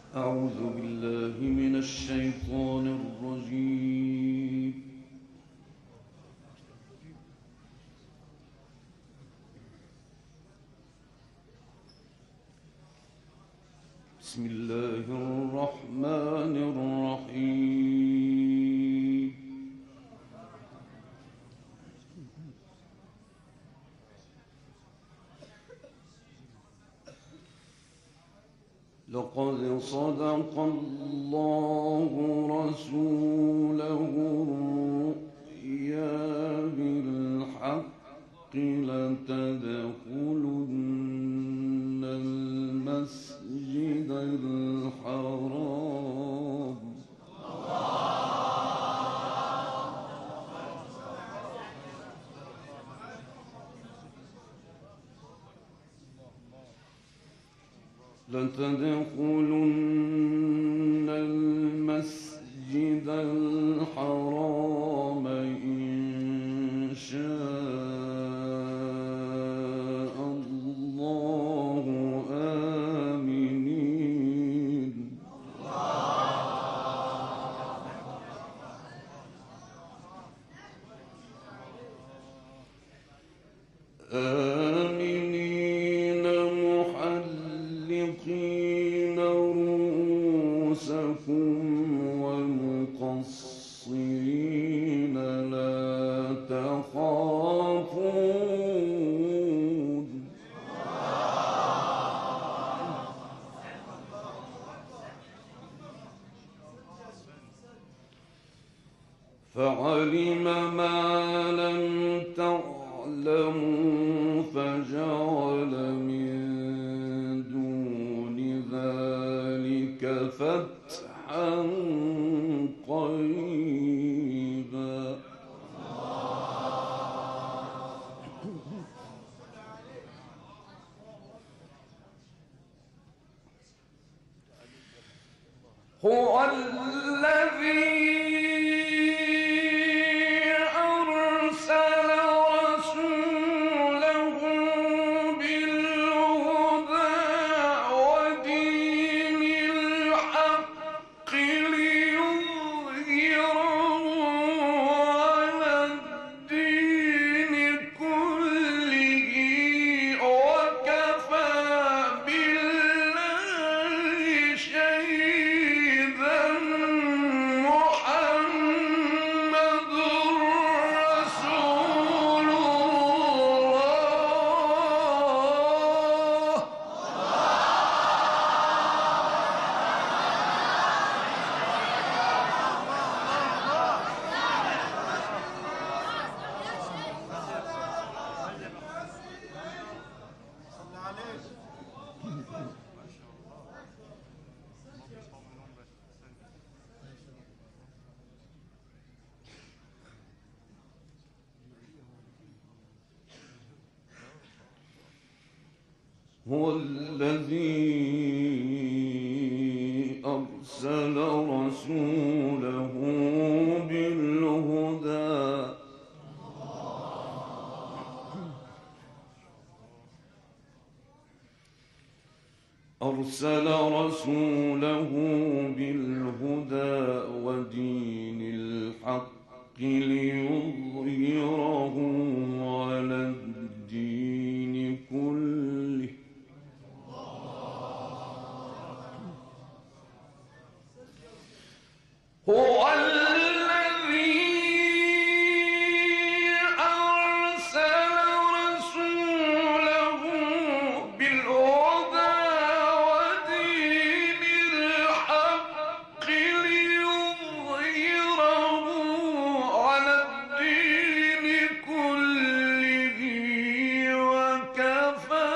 أعوذ بالله من الشيطان الرجيم. بسم الله الرحمن الرحيم. لقد صدق الله رسوله الرؤيا بالحق لتدخلن المسجد الحرام لتدخلن المسجد الحرام إن شاء الله آمنين محلقين رؤوسكم ومقصرين لا تخافون فعلم ما لم تعلموا فجعل من دون ذلك فتحا قريبا هو الذي هو الذي أرسل رسوله بالهدى ودين الحق ليظهره على الدين كله هو الذي أرسل رسوله بالهدى ودين الحق ليظهره على الدين كله وكفى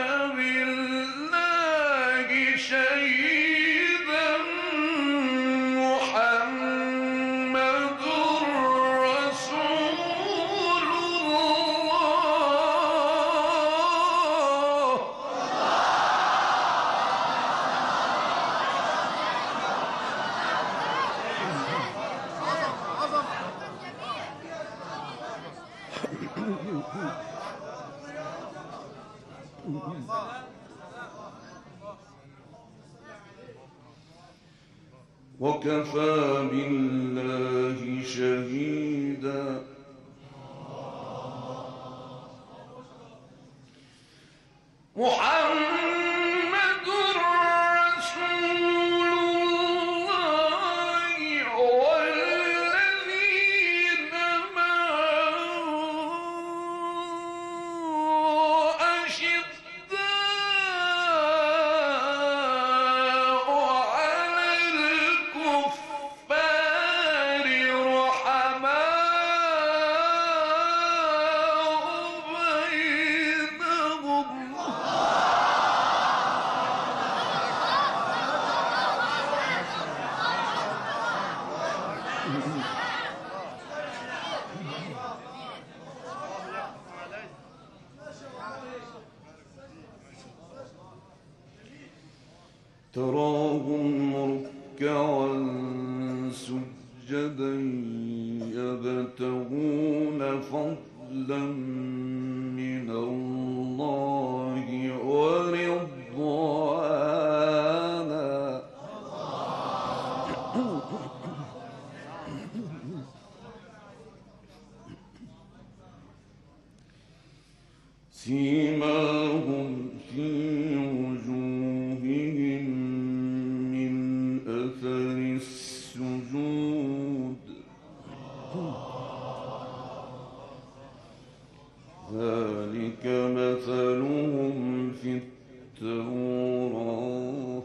بالله شهيدا محمد رسول الله وكفى بالله شهيدا. محمد رسول الله والذين معه أشداء على الكفار رحماء بينهم. تراهم ركعا سجدا يبتغون فضلا من الله ورضوانا. سيماهم في وجوههم من أثر السجود ذلك مثلهم في التوراة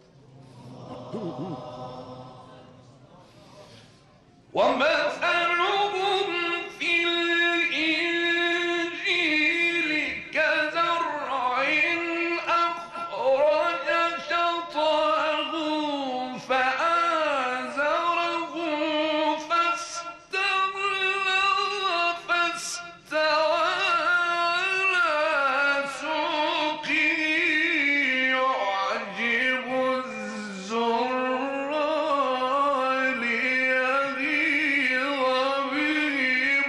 ومثلهم في الإنجيل كزرع أخرج شطأه فآزره فاستوى على سوقه يعجب الزراع ليغيظ بهم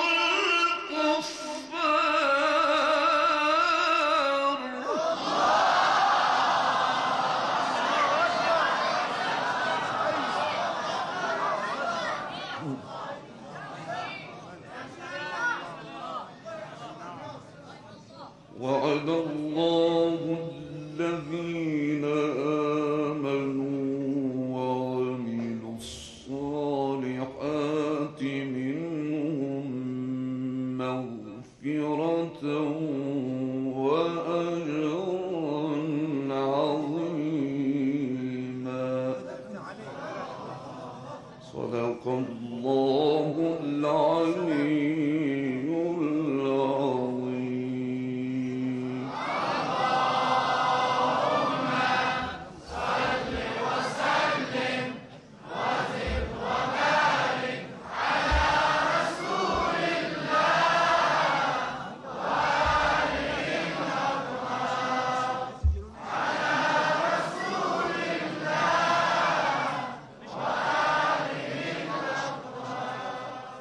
الكفار. وعد الله الذين آمنوا وعملوا الصالحات منهم مغفرة وأجرا عظيما. صدق الله العلي